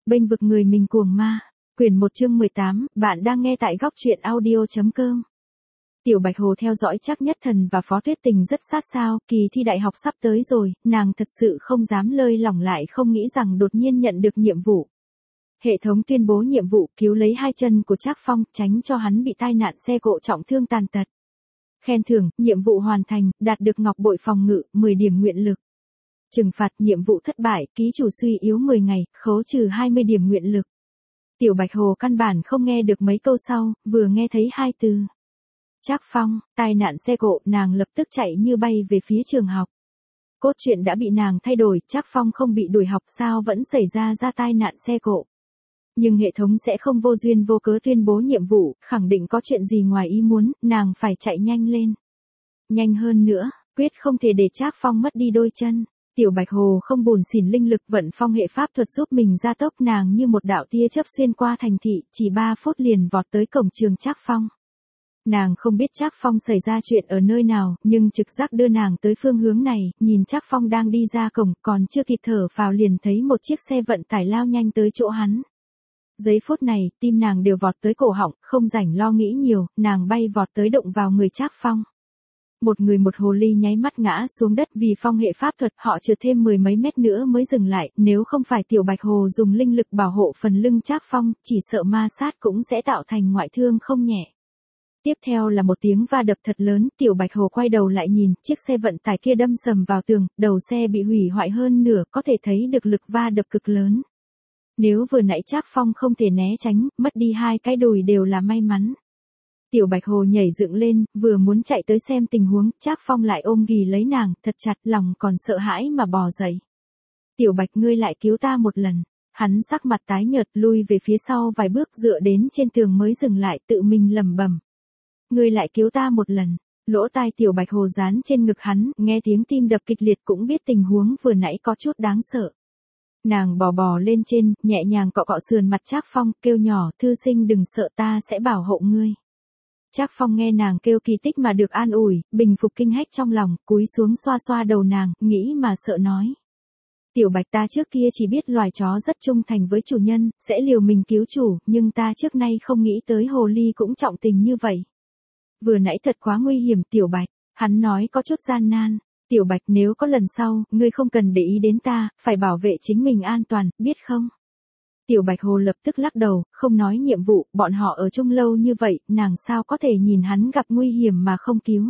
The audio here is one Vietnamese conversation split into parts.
Bênh vực người mình cuồng ma. Quyển 1 chương 18, bạn đang nghe tại góc truyện audio.com. Tiểu Bạch Hồ theo dõi Trác Nhất Thần và Phó Tuyết Tình rất sát sao, kỳ thi đại học sắp tới rồi, nàng thật sự không dám lơi lỏng lại, không nghĩ rằng đột nhiên nhận được nhiệm vụ. Hệ thống tuyên bố nhiệm vụ cứu lấy hai chân của Trác Phong, tránh cho hắn bị tai nạn xe cộ trọng thương tàn tật. Khen thưởng, nhiệm vụ hoàn thành, đạt được ngọc bội phòng ngự, 10 điểm nguyện lực. Trừng phạt, nhiệm vụ thất bại, ký chủ suy yếu 10 ngày, khấu trừ 20 điểm nguyện lực. Tiểu Bạch Hồ căn bản không nghe được mấy câu sau, vừa nghe thấy hai từ. Trác Phong, tai nạn xe cộ, nàng lập tức chạy như bay về phía trường học. Cốt truyện đã bị nàng thay đổi, Trác Phong không bị đuổi học sao vẫn xảy ra tai nạn xe cộ. Nhưng hệ thống sẽ không vô duyên vô cớ tuyên bố nhiệm vụ, khẳng định có chuyện gì ngoài ý muốn, nàng phải chạy nhanh lên. Nhanh hơn nữa, quyết không thể để Trác Phong mất đi đôi chân. Tiểu Bạch Hồ không buồn xỉn linh lực vận phong hệ pháp thuật giúp mình gia tốc, nàng như một đạo tia chớp xuyên qua thành thị, chỉ 3 phút liền vọt tới cổng trường Trác Phong. Nàng không biết Trác Phong xảy ra chuyện ở nơi nào, nhưng trực giác đưa nàng tới phương hướng này, nhìn Trác Phong đang đi ra cổng, còn chưa kịp thở phào liền thấy một chiếc xe vận tải lao nhanh tới chỗ hắn. Giây phút này, tim nàng đều vọt tới cổ họng, không rảnh lo nghĩ nhiều, nàng bay vọt tới đụng vào người Trác Phong. Một người một hồ ly nháy mắt ngã xuống đất, vì phong hệ pháp thuật họ trượt thêm 10 mấy mét nữa mới dừng lại, nếu không phải Tiểu Bạch Hồ dùng linh lực bảo hộ phần lưng Trác Phong, chỉ sợ ma sát cũng sẽ tạo thành ngoại thương không nhẹ. Tiếp theo là một tiếng va đập thật lớn, Tiểu Bạch Hồ quay đầu lại nhìn, chiếc xe vận tải kia đâm sầm vào tường, đầu xe bị hủy hoại hơn nửa, có thể thấy được lực va đập cực lớn. Nếu vừa nãy Trác Phong không thể né tránh, mất đi hai cái đùi đều là may mắn. Tiểu Bạch Hồ nhảy dựng lên, vừa muốn chạy tới xem tình huống, Trác Phong lại ôm ghì lấy nàng, thật chặt, lòng còn sợ hãi mà bò dậy. Tiểu Bạch, ngươi lại cứu ta một lần. Hắn sắc mặt tái nhợt, lui về phía sau vài bước, dựa đến trên tường mới dừng lại, tự mình lẩm bẩm. Ngươi lại cứu ta một lần. Lỗ tai Tiểu Bạch Hồ dán trên ngực hắn, nghe tiếng tim đập kịch liệt cũng biết tình huống vừa nãy có chút đáng sợ. Nàng bò lên trên, nhẹ nhàng cọ cọ sườn mặt Trác Phong, kêu nhỏ, thư sinh đừng sợ, ta sẽ bảo hộ ngươi. Trác Phong nghe nàng kêu kỳ tích mà được an ủi, bình phục kinh hách trong lòng, cúi xuống xoa xoa đầu nàng, nghĩ mà sợ nói. Tiểu Bạch, ta trước kia chỉ biết loài chó rất trung thành với chủ nhân, sẽ liều mình cứu chủ, nhưng ta trước nay không nghĩ tới hồ ly cũng trọng tình như vậy. Vừa nãy thật quá nguy hiểm Tiểu Bạch, hắn nói có chút gian nan. Tiểu Bạch, nếu có lần sau, ngươi không cần để ý đến ta, phải bảo vệ chính mình an toàn, biết không? Tiểu Bạch Hồ lập tức lắc đầu, không nói nhiệm vụ, bọn họ ở chung lâu như vậy, nàng sao có thể nhìn hắn gặp nguy hiểm mà không cứu.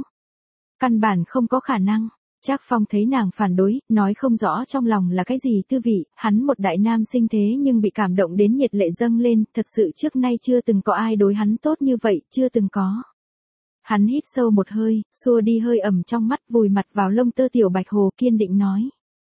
Căn bản không có khả năng. Trác Phong thấy nàng phản đối, nói không rõ trong lòng là cái gì tư vị, hắn một đại nam sinh thế nhưng bị cảm động đến nhiệt lệ dâng lên, thật sự trước nay chưa từng có ai đối hắn tốt như vậy, chưa từng có. Hắn hít sâu một hơi, xua đi hơi ẩm trong mắt, vùi mặt vào lông tơ Tiểu Bạch Hồ, kiên định nói.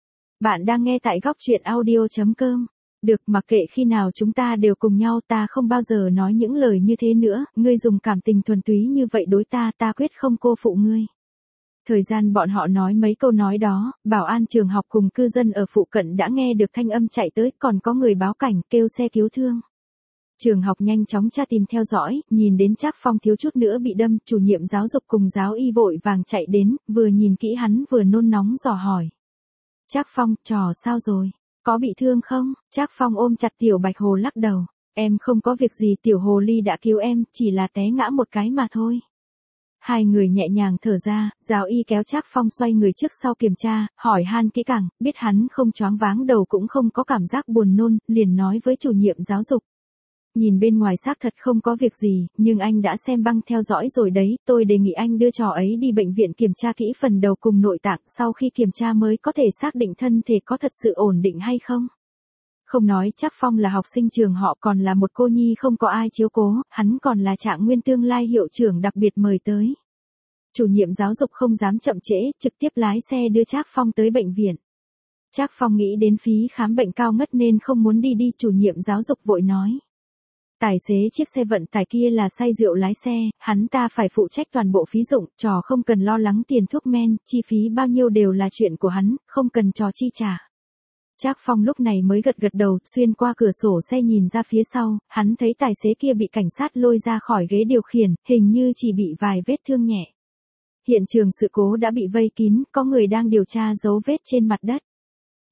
Bạn đang nghe tại góc truyện audio.com. Được, mặc kệ khi nào chúng ta đều cùng nhau, ta không bao giờ nói những lời như thế nữa, ngươi dùng cảm tình thuần túy như vậy đối ta, ta quyết không cô phụ ngươi. Thời gian bọn họ nói mấy câu nói đó, bảo an trường học cùng cư dân ở phụ cận đã nghe được thanh âm chạy tới, còn có người báo cảnh, kêu xe cứu thương. Trường học nhanh chóng tra tìm theo dõi, nhìn đến Trác Phong thiếu chút nữa bị đâm, chủ nhiệm giáo dục cùng giáo y vội vàng chạy đến, vừa nhìn kỹ hắn vừa nôn nóng dò hỏi. Trác Phong, trò sao rồi? Có bị thương không? Trác Phong ôm chặt Tiểu Bạch Hồ lắc đầu. Em không có việc gì, Tiểu Hồ ly đã cứu em, chỉ là té ngã một cái mà thôi. Hai người nhẹ nhàng thở ra, giáo y kéo Trác Phong xoay người trước sau kiểm tra, hỏi han kỹ càng, biết hắn không choáng váng đầu cũng không có cảm giác buồn nôn, liền nói với chủ nhiệm giáo dục. Nhìn bên ngoài xác thật không có việc gì, nhưng anh đã xem băng theo dõi rồi đấy, tôi đề nghị anh đưa trò ấy đi bệnh viện kiểm tra kỹ phần đầu cùng nội tạng, sau khi kiểm tra mới có thể xác định thân thể có thật sự ổn định hay không. Không nói Trác Phong là học sinh trường họ, còn là một cô nhi không có ai chiếu cố, hắn còn là Trạng Nguyên tương lai hiệu trưởng đặc biệt mời tới. Chủ nhiệm giáo dục không dám chậm trễ, trực tiếp lái xe đưa Trác Phong tới bệnh viện. Trác Phong nghĩ đến phí khám bệnh cao ngất nên không muốn đi, chủ nhiệm giáo dục vội nói. Tài xế chiếc xe vận tải kia là say rượu lái xe, hắn ta phải phụ trách toàn bộ phí dụng, trò không cần lo lắng tiền thuốc men, chi phí bao nhiêu đều là chuyện của hắn, không cần trò chi trả. Trác Phong lúc này mới gật đầu, xuyên qua cửa sổ xe nhìn ra phía sau, hắn thấy tài xế kia bị cảnh sát lôi ra khỏi ghế điều khiển, hình như chỉ bị vài vết thương nhẹ. Hiện trường sự cố đã bị vây kín, có người đang điều tra dấu vết trên mặt đất.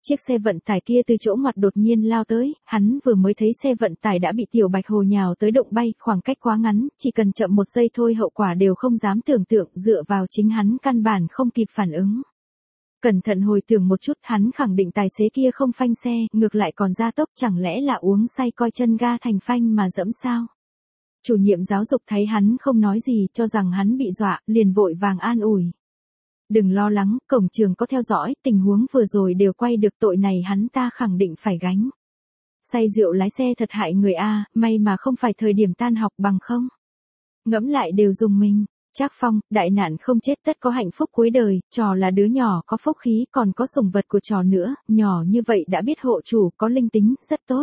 Chiếc xe vận tải kia từ chỗ ngoặt đột nhiên lao tới, hắn vừa mới thấy xe vận tải đã bị Tiểu Bạch Hồ nhào tới đụng bay, khoảng cách quá ngắn, chỉ cần chậm một giây thôi hậu quả đều không dám tưởng tượng, dựa vào chính hắn căn bản không kịp phản ứng. Cẩn thận hồi tưởng một chút, hắn khẳng định tài xế kia không phanh xe, ngược lại còn gia tốc, chẳng lẽ là uống say coi chân ga thành phanh mà dẫm sao? Chủ nhiệm giáo dục thấy hắn không nói gì, cho rằng hắn bị dọa, liền vội vàng an ủi. Đừng lo lắng, cổng trường có theo dõi, tình huống vừa rồi đều quay được, tội này hắn ta khẳng định phải gánh. Say rượu lái xe thật hại người a, may mà không phải thời điểm tan học, bằng không. Ngẫm lại đều dùng mình. Trác Phong, đại nạn không chết tất có hạnh phúc cuối đời, trò là đứa nhỏ có phúc khí, còn có sủng vật của trò nữa, nhỏ như vậy đã biết hộ chủ, có linh tính, rất tốt.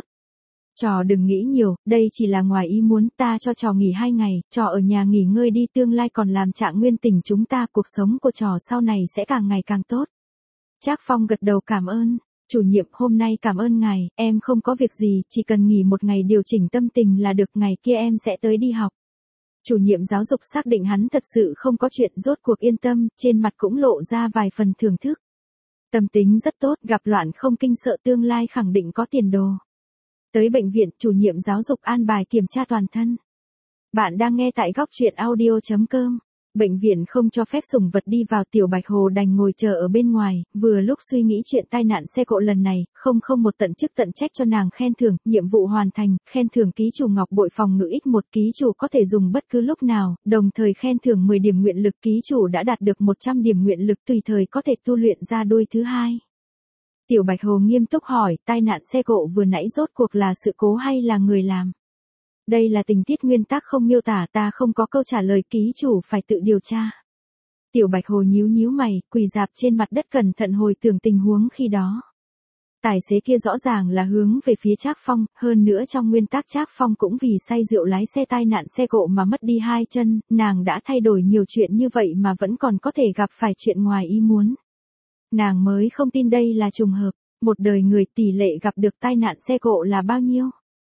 Trò đừng nghĩ nhiều, đây chỉ là ngoài ý muốn, ta cho trò nghỉ 2 ngày, trò ở nhà nghỉ ngơi đi, tương lai còn làm Trạng Nguyên Tỉnh chúng ta, cuộc sống của trò sau này sẽ càng ngày càng tốt. Trác Phong gật đầu cảm ơn. Chủ nhiệm, hôm nay cảm ơn ngài, em không có việc gì, chỉ cần nghỉ 1 ngày điều chỉnh tâm tình là được, ngày kia em sẽ tới đi học. Chủ nhiệm giáo dục xác định hắn thật sự không có chuyện, rốt cuộc yên tâm, trên mặt cũng lộ ra vài phần thưởng thức. Tâm tính rất tốt, gặp loạn không kinh sợ, tương lai khẳng định có tiền đồ. Tới bệnh viện, chủ nhiệm giáo dục an bài kiểm tra toàn thân. Bạn đang nghe tại góc truyện audio.com. Bệnh viện không cho phép sủng vật đi vào, Tiểu Bạch Hồ đành ngồi chờ ở bên ngoài, vừa lúc suy nghĩ chuyện tai nạn xe cộ lần này, không một tận chức tận trách cho nàng khen thưởng, nhiệm vụ hoàn thành, khen thưởng ký chủ Ngọc Bội phòng ngự X1, ký chủ có thể dùng bất cứ lúc nào, đồng thời khen thưởng 10 điểm nguyện lực, ký chủ đã đạt được 100 điểm nguyện lực tùy thời có thể tu luyện ra đôi thứ hai. Tiểu Bạch Hồ nghiêm túc hỏi, tai nạn xe cộ vừa nãy rốt cuộc là sự cố hay là người làm? Đây là tình tiết nguyên tắc không miêu tả, ta không có câu trả lời, ký chủ phải tự điều tra. Tiểu Bạch Hồ nhíu mày, quỳ rạp trên mặt đất cẩn thận hồi tưởng tình huống khi đó. Tài xế kia rõ ràng là hướng về phía Trác Phong, hơn nữa trong nguyên tắc Trác Phong cũng vì say rượu lái xe tai nạn xe cộ mà mất đi 2 chân, nàng đã thay đổi nhiều chuyện như vậy mà vẫn còn có thể gặp phải chuyện ngoài ý muốn. Nàng mới không tin đây là trùng hợp, một đời người tỷ lệ gặp được tai nạn xe cộ là bao nhiêu?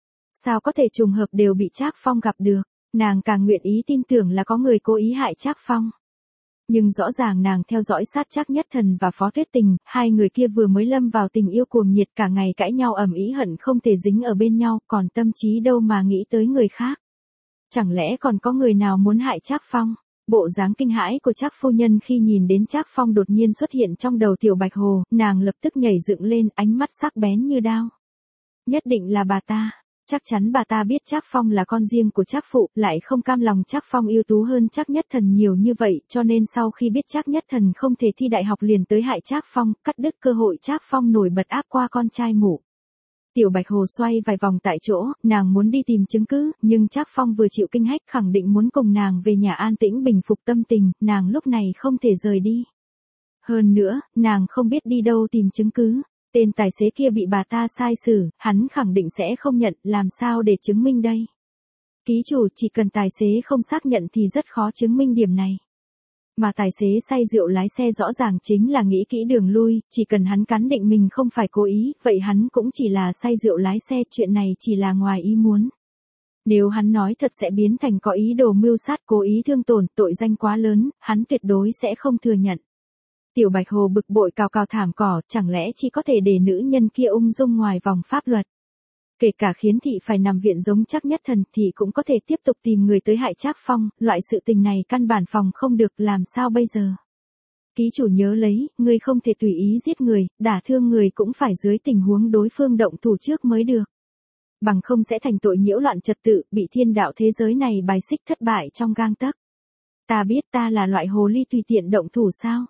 Sao có thể trùng hợp đều bị Trác Phong gặp được, nàng càng nguyện ý tin tưởng là có người cố ý hại Trác Phong. Nhưng rõ ràng nàng theo dõi sát Trác Nhất Thần và Phó Tuyết Tình, hai người kia vừa mới lâm vào tình yêu cuồng nhiệt, cả ngày cãi nhau ầm ĩ, hận không thể dính ở bên nhau, còn tâm trí đâu mà nghĩ tới người khác. Chẳng lẽ còn có người nào muốn hại Trác Phong? Bộ dáng kinh hãi của Trác phu nhân khi nhìn đến Trác Phong đột nhiên xuất hiện trong đầu Tiểu Bạch Hồ, nàng lập tức nhảy dựng lên, ánh mắt sắc bén như đao. Nhất định là bà ta. Chắc chắn bà ta biết Trác Phong là con riêng của Trác phụ, lại không cam lòng Trác Phong ưu tú hơn Trác Nhất Thần nhiều như vậy, cho nên sau khi biết Trác Nhất Thần không thể thi đại học liền tới hại Trác Phong, cắt đứt cơ hội Trác Phong nổi bật áp qua con trai mụ. Tiểu Bạch Hồ xoay vài vòng tại chỗ, nàng muốn đi tìm chứng cứ, nhưng Trác Phong vừa chịu kinh hách khẳng định muốn cùng nàng về nhà an tĩnh bình phục tâm tình, nàng lúc này không thể rời đi. Hơn nữa, nàng không biết đi đâu tìm chứng cứ. Tên tài xế kia bị bà ta sai xử, hắn khẳng định sẽ không nhận, làm sao để chứng minh đây? Ký chủ, chỉ cần tài xế không xác nhận thì rất khó chứng minh điểm này. Mà tài xế say rượu lái xe rõ ràng chính là nghĩ kỹ đường lui, chỉ cần hắn cắn định mình không phải cố ý, vậy hắn cũng chỉ là say rượu lái xe, chuyện này chỉ là ngoài ý muốn. Nếu hắn nói thật sẽ biến thành có ý đồ mưu sát, cố ý thương tổn, tội danh quá lớn, hắn tuyệt đối sẽ không thừa nhận. Tiểu Bạch Hồ bực bội cào thảm cỏ, chẳng lẽ chỉ có thể để nữ nhân kia ung dung ngoài vòng pháp luật. Kể cả khiến thị phải nằm viện giống Trác Nhất Thần thì cũng có thể tiếp tục tìm người tới hại Trác Phong, loại sự tình này căn bản phòng không được, làm sao bây giờ? Ký chủ nhớ lấy, ngươi không thể tùy ý giết người, đả thương người cũng phải dưới tình huống đối phương động thủ trước mới được. Bằng không sẽ thành tội nhiễu loạn trật tự, bị thiên đạo thế giới này bài xích, thất bại trong gang tấc. Ta biết ta là loại hồ ly tùy tiện động thủ sao?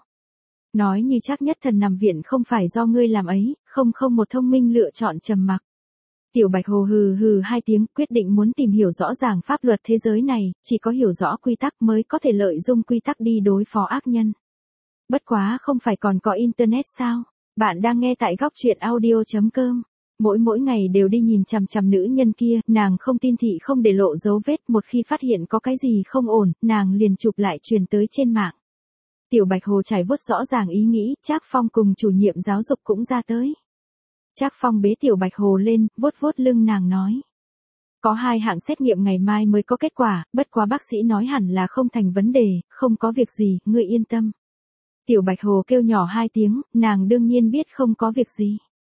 Nói như Trác Nhất Thần nằm viện không phải do ngươi làm ấy, không một thông minh lựa chọn trầm mặc. Tiểu Bạch Hồ hừ 2 tiếng, quyết định muốn tìm hiểu rõ ràng pháp luật thế giới này, chỉ có hiểu rõ quy tắc mới có thể lợi dụng quy tắc đi đối phó ác nhân. Bất quá không phải còn có internet sao? Bạn đang nghe tại góc truyện audio.com. Mỗi ngày đều đi nhìn chằm nữ nhân kia, nàng không tin thị không để lộ dấu vết, một khi phát hiện có cái gì không ổn, nàng liền chụp lại truyền tới trên mạng. Tiểu Bạch Hồ trải vuốt rõ ràng ý nghĩ, Trác Phong cùng chủ nhiệm giáo dục cũng ra tới. Trác Phong bế Tiểu Bạch Hồ lên, vuốt lưng nàng nói. Có 2 hạng xét nghiệm ngày mai mới có kết quả, bất quá bác sĩ nói hẳn là không thành vấn đề, không có việc gì, ngươi yên tâm. Tiểu Bạch Hồ kêu nhỏ 2 tiếng, nàng đương nhiên biết không có việc gì.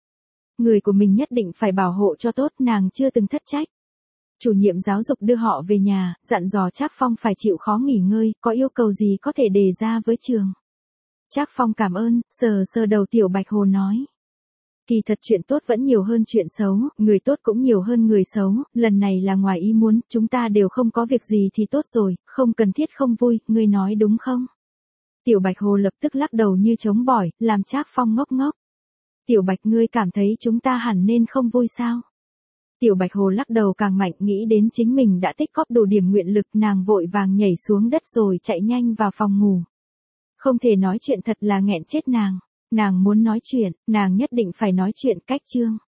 Người của mình nhất định phải bảo hộ cho tốt, nàng chưa từng thất trách. Chủ nhiệm giáo dục đưa họ về nhà, dặn dò Trác Phong phải chịu khó nghỉ ngơi, có yêu cầu gì có thể đề ra với trường. Trác Phong cảm ơn, sờ sờ đầu Tiểu Bạch Hồ nói. Kỳ thật chuyện tốt vẫn nhiều hơn chuyện xấu, người tốt cũng nhiều hơn người xấu, lần này là ngoài ý muốn, chúng ta đều không có việc gì thì tốt rồi, không cần thiết không vui, ngươi nói đúng không? Tiểu Bạch Hồ lập tức lắc đầu như chống bỏi, làm Trác Phong ngốc ngốc. Tiểu Bạch, ngươi cảm thấy chúng ta hẳn nên không vui sao? Tiểu Bạch Hồ lắc đầu càng mạnh, nghĩ đến chính mình đã tích góp đủ điểm nguyện lực, nàng vội vàng nhảy xuống đất rồi chạy nhanh vào phòng ngủ. Không thể nói chuyện thật là nghẹn chết nàng. Nàng muốn nói chuyện, nàng nhất định phải nói chuyện cách chương.